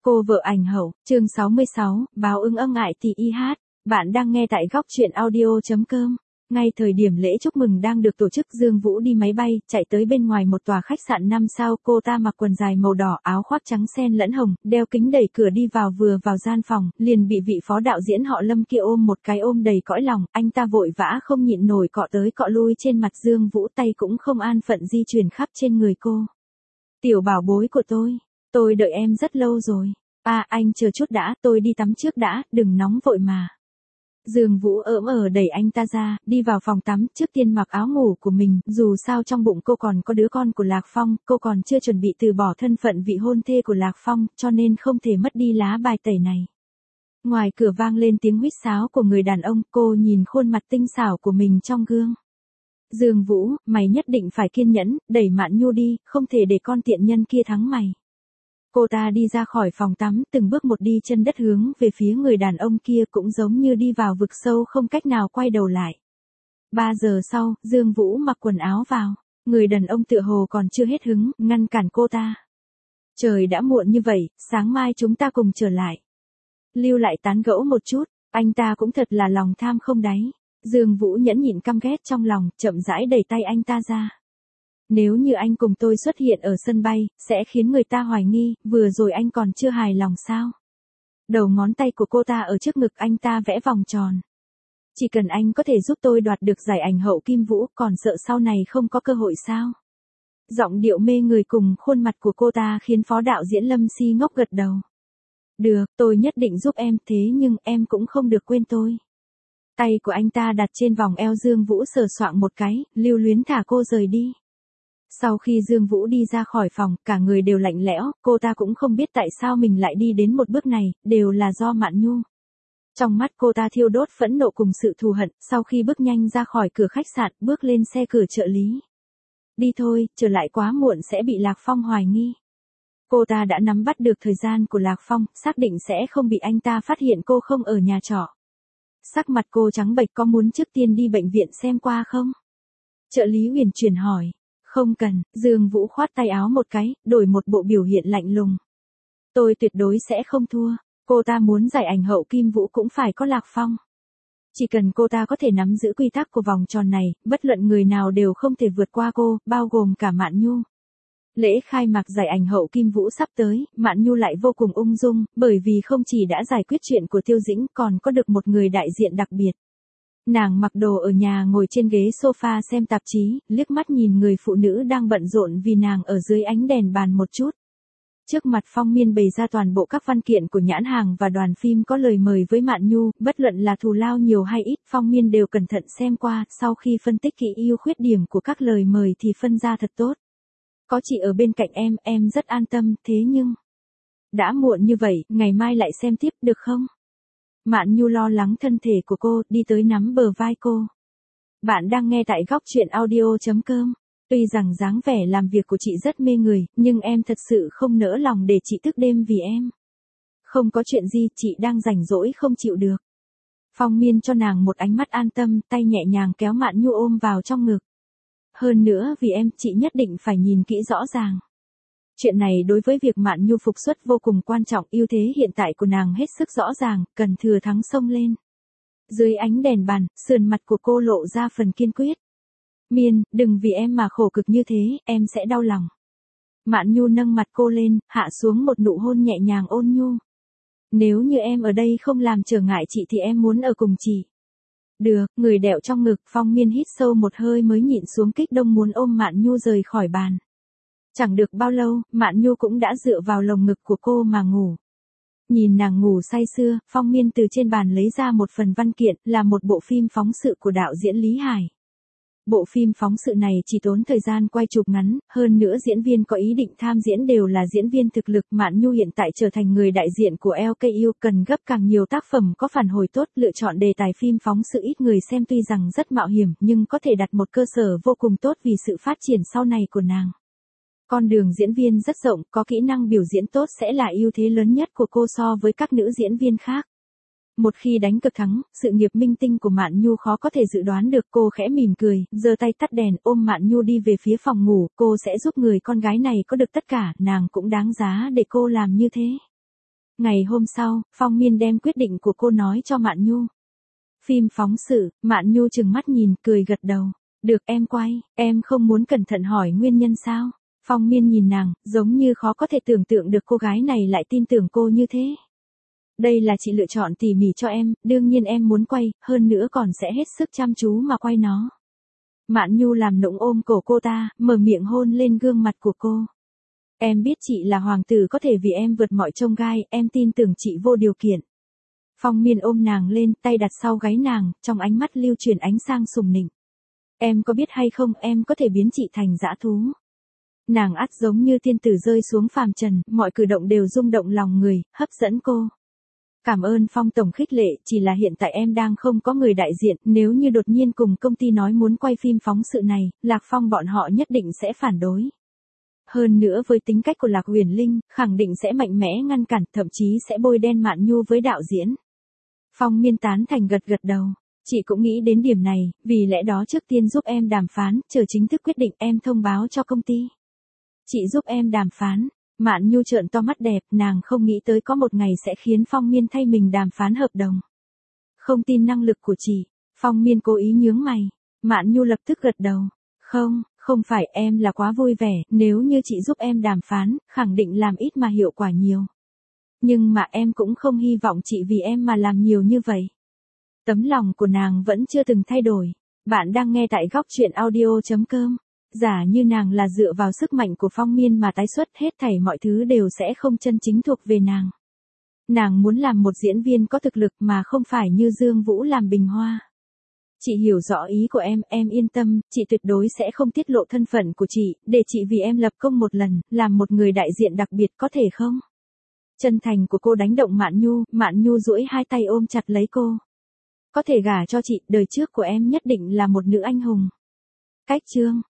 Cô vợ ảnh hậu, chương 66, báo ứng âm ngại thì y hát. Bạn đang nghe tại góc truyện audio.com. Ngay thời điểm lễ chúc mừng đang được tổ chức, Dương Vũ đi máy bay, chạy tới bên ngoài một tòa khách sạn 5 sao. Cô ta mặc quần dài màu đỏ, áo khoác trắng xen lẫn hồng, đeo kính, đẩy cửa đi vào. Vừa vào gian phòng, liền bị vị phó đạo diễn họ Lâm kia ôm một cái ôm đầy cõi lòng. Anh ta vội vã không nhịn nổi cọ tới cọ lui trên mặt Dương Vũ, tay cũng không an phận di chuyển khắp trên người cô. Tiểu bảo bối của tôi đợi em rất lâu rồi. Anh chờ chút đã, tôi đi tắm trước đã, đừng nóng vội mà. Dương Vũ đẩy anh ta ra, đi vào phòng tắm, trước tiên mặc áo ngủ của mình, dù sao trong bụng cô còn có đứa con của Lạc Phong, cô còn chưa chuẩn bị từ bỏ thân phận vị hôn thê của Lạc Phong, cho nên không thể mất đi lá bài tẩy này. Ngoài cửa vang lên tiếng huýt sáo của người đàn ông, cô nhìn khuôn mặt tinh xảo của mình trong gương. Dương Vũ, mày nhất định phải kiên nhẫn, đẩy Mạn Nhu đi, không thể để con tiện nhân kia thắng mày. Cô ta đi ra khỏi phòng tắm, từng bước một đi chân đất hướng về phía người đàn ông kia, cũng giống như đi vào vực sâu không cách nào quay đầu lại. 3 giờ sau, Dương Vũ mặc quần áo vào. Người đàn ông tựa hồ còn chưa hết hứng, ngăn cản cô ta. Trời đã muộn như vậy, sáng mai chúng ta cùng trở lại. Lưu lại tán gẫu một chút, anh ta cũng thật là lòng tham không đáy. Dương Vũ nhẫn nhịn căm ghét trong lòng, chậm rãi đẩy tay anh ta ra. Nếu như anh cùng tôi xuất hiện ở sân bay, sẽ khiến người ta hoài nghi, vừa rồi anh còn chưa hài lòng sao? Đầu ngón tay của cô ta ở trước ngực anh ta vẽ vòng tròn. Chỉ cần anh có thể giúp tôi đoạt được giải ảnh hậu Kim Vũ, còn sợ sau này không có cơ hội sao? Giọng điệu mê người cùng khuôn mặt của cô ta khiến phó đạo diễn Lâm si ngốc gật đầu. Được, tôi nhất định giúp em, thế nhưng em cũng không được quên tôi. Tay của anh ta đặt trên vòng eo Dương Vũ, sờ soạng một cái, lưu luyến thả cô rời đi. Sau khi Dương Vũ đi ra khỏi phòng, cả người đều lạnh lẽo, cô ta cũng không biết tại sao mình lại đi đến một bước này, đều là do Mạn Nhu. Trong mắt cô ta thiêu đốt phẫn nộ cùng sự thù hận, sau khi bước nhanh ra khỏi cửa khách sạn, bước lên xe cửa trợ lý. Đi thôi, trở lại quá muộn sẽ bị Lạc Phong hoài nghi. Cô ta đã nắm bắt được thời gian của Lạc Phong, xác định sẽ không bị anh ta phát hiện cô không ở nhà trọ. Sắc mặt cô trắng bệch, có muốn trước tiên đi bệnh viện xem qua không? Trợ lý huyền chuyển hỏi. Không cần, Dương Vũ khoát tay áo một cái, đổi một bộ biểu hiện lạnh lùng. Tôi tuyệt đối sẽ không thua, cô ta muốn giải ảnh hậu Kim Vũ cũng phải có Lạc Phong. Chỉ cần cô ta có thể nắm giữ quy tắc của vòng tròn này, bất luận người nào đều không thể vượt qua cô, bao gồm cả Mạn Nhu. Lễ khai mạc giải ảnh hậu Kim Vũ sắp tới, Mạn Nhu lại vô cùng ung dung, bởi vì không chỉ đã giải quyết chuyện của Tiêu Dĩnh, còn có được một người đại diện đặc biệt. Nàng mặc đồ ở nhà, ngồi trên ghế sofa xem tạp chí, liếc mắt nhìn người phụ nữ đang bận rộn vì nàng ở dưới ánh đèn bàn một chút. Trước mặt Phong Miên bày ra toàn bộ các văn kiện của nhãn hàng và đoàn phim có lời mời với Mạn Nhu, bất luận là thù lao nhiều hay ít, Phong Miên đều cẩn thận xem qua, sau khi phân tích kỹ ưu khuyết điểm của các lời mời thì phân ra thật tốt. Có chị ở bên cạnh em rất an tâm, thế nhưng... Đã muộn như vậy, ngày mai lại xem tiếp được không? Mạn Nhu lo lắng thân thể của cô, đi tới nắm bờ vai cô. Bạn đang nghe tại góc truyện audio.com. Tuy rằng dáng vẻ làm việc của chị rất mê người, nhưng em thật sự không nỡ lòng để chị thức đêm vì em. Không có chuyện gì, chị đang rảnh rỗi không chịu được. Phong Miên cho nàng một ánh mắt an tâm, tay nhẹ nhàng kéo Mạn Nhu ôm vào trong ngực. Hơn nữa vì em, chị nhất định phải nhìn kỹ rõ ràng. Chuyện này đối với việc Mạn Nhu phục xuất vô cùng quan trọng, ưu thế hiện tại của nàng hết sức rõ ràng, cần thừa thắng xông lên. Dưới ánh đèn bàn, sườn mặt của cô lộ ra phần kiên quyết. Miên, đừng vì em mà khổ cực như thế, em sẽ đau lòng. Mạn Nhu nâng mặt cô lên, hạ xuống một nụ hôn nhẹ nhàng ôn nhu. Nếu như em ở đây không làm trở ngại chị thì em muốn ở cùng chị. Được, người đẹo trong ngực, Phong Miên hít sâu một hơi mới nhịn xuống kích động muốn ôm Mạn Nhu rời khỏi bàn. Chẳng được bao lâu, Mạn Nhu cũng đã dựa vào lồng ngực của cô mà ngủ. Nhìn nàng ngủ say sưa, Phong Miên từ trên bàn lấy ra một phần văn kiện, là một bộ phim phóng sự của đạo diễn Lý Hải. Bộ phim phóng sự này chỉ tốn thời gian quay chụp ngắn, hơn nữa diễn viên có ý định tham diễn đều là diễn viên thực lực. Mạn Nhu hiện tại trở thành người đại diện của LKU, cần gấp càng nhiều tác phẩm có phản hồi tốt. Lựa chọn đề tài phim phóng sự ít người xem tuy rằng rất mạo hiểm, nhưng có thể đặt một cơ sở vô cùng tốt vì sự phát triển sau này của nàng. Con đường diễn viên rất rộng, có kỹ năng biểu diễn tốt sẽ là ưu thế lớn nhất của cô so với các nữ diễn viên khác. Một khi đánh cực thắng, sự nghiệp minh tinh của Mạn Nhu khó có thể dự đoán được. Cô khẽ mỉm cười, giơ tay tắt đèn, ôm Mạn Nhu đi về phía phòng ngủ. Cô sẽ giúp người con gái này có được tất cả, nàng cũng đáng giá để cô làm như thế. Ngày hôm sau, Phong Miên đem quyết định của cô nói cho Mạn Nhu. Phim phóng sự, Mạn Nhu trừng mắt nhìn, cười gật đầu. Được em quay, em không muốn cẩn thận hỏi nguyên nhân sao? Phong Miên nhìn nàng, giống như khó có thể tưởng tượng được cô gái này lại tin tưởng cô như thế. Đây là chị lựa chọn tỉ mỉ cho em, đương nhiên em muốn quay, hơn nữa còn sẽ hết sức chăm chú mà quay nó. Mạn Nhu làm nũng ôm cổ cô ta, mở miệng hôn lên gương mặt của cô. Em biết chị là hoàng tử có thể vì em vượt mọi chông gai, em tin tưởng chị vô điều kiện. Phong Miên ôm nàng lên, tay đặt sau gáy nàng, trong ánh mắt lưu truyền ánh sang sùng nịnh. Em có biết hay không, em có thể biến chị thành dã thú. Nàng ắt giống như tiên tử rơi xuống phàm trần, mọi cử động đều rung động lòng người, hấp dẫn cô. Cảm ơn Phong tổng khích lệ, chỉ là hiện tại em đang không có người đại diện, nếu như đột nhiên cùng công ty nói muốn quay phim phóng sự này, Lạc Phong bọn họ nhất định sẽ phản đối. Hơn nữa với tính cách của Lạc Huyền Linh, khẳng định sẽ mạnh mẽ ngăn cản, thậm chí sẽ bôi đen Mạn Nhu với đạo diễn. Phong Miên tán thành gật gật đầu. Chị cũng nghĩ đến điểm này, vì lẽ đó trước tiên giúp em đàm phán, chờ chính thức quyết định em thông báo cho công ty. Chị giúp em đàm phán. Mạn Nhu trợn to mắt đẹp, nàng không nghĩ tới có một ngày sẽ khiến Phong Miên thay mình đàm phán hợp đồng. Không tin năng lực của chị. Phong Miên cố ý nhướng mày. Mạn Nhu lập tức gật đầu. Không phải, em là quá vui vẻ, nếu như chị giúp em đàm phán, khẳng định làm ít mà hiệu quả nhiều. Nhưng mà em cũng không hy vọng chị vì em mà làm nhiều như vậy. Tấm lòng của nàng vẫn chưa từng thay đổi. Bạn đang nghe tại góc truyện audio.com. Giả như nàng là dựa vào sức mạnh của Phong Miên mà tái xuất, hết thảy mọi thứ đều sẽ không chân chính thuộc về nàng. Nàng muốn làm một diễn viên có thực lực mà không phải như Dương Vũ làm bình hoa. Chị hiểu rõ ý của em yên tâm, chị tuyệt đối sẽ không tiết lộ thân phận của chị, để chị vì em lập công một lần, làm một người đại diện đặc biệt, có thể không? Chân thành của cô đánh động Mạn Nhu duỗi hai tay ôm chặt lấy cô. Có thể gả cho chị, đời trước của em nhất định là một nữ anh hùng. Cách chương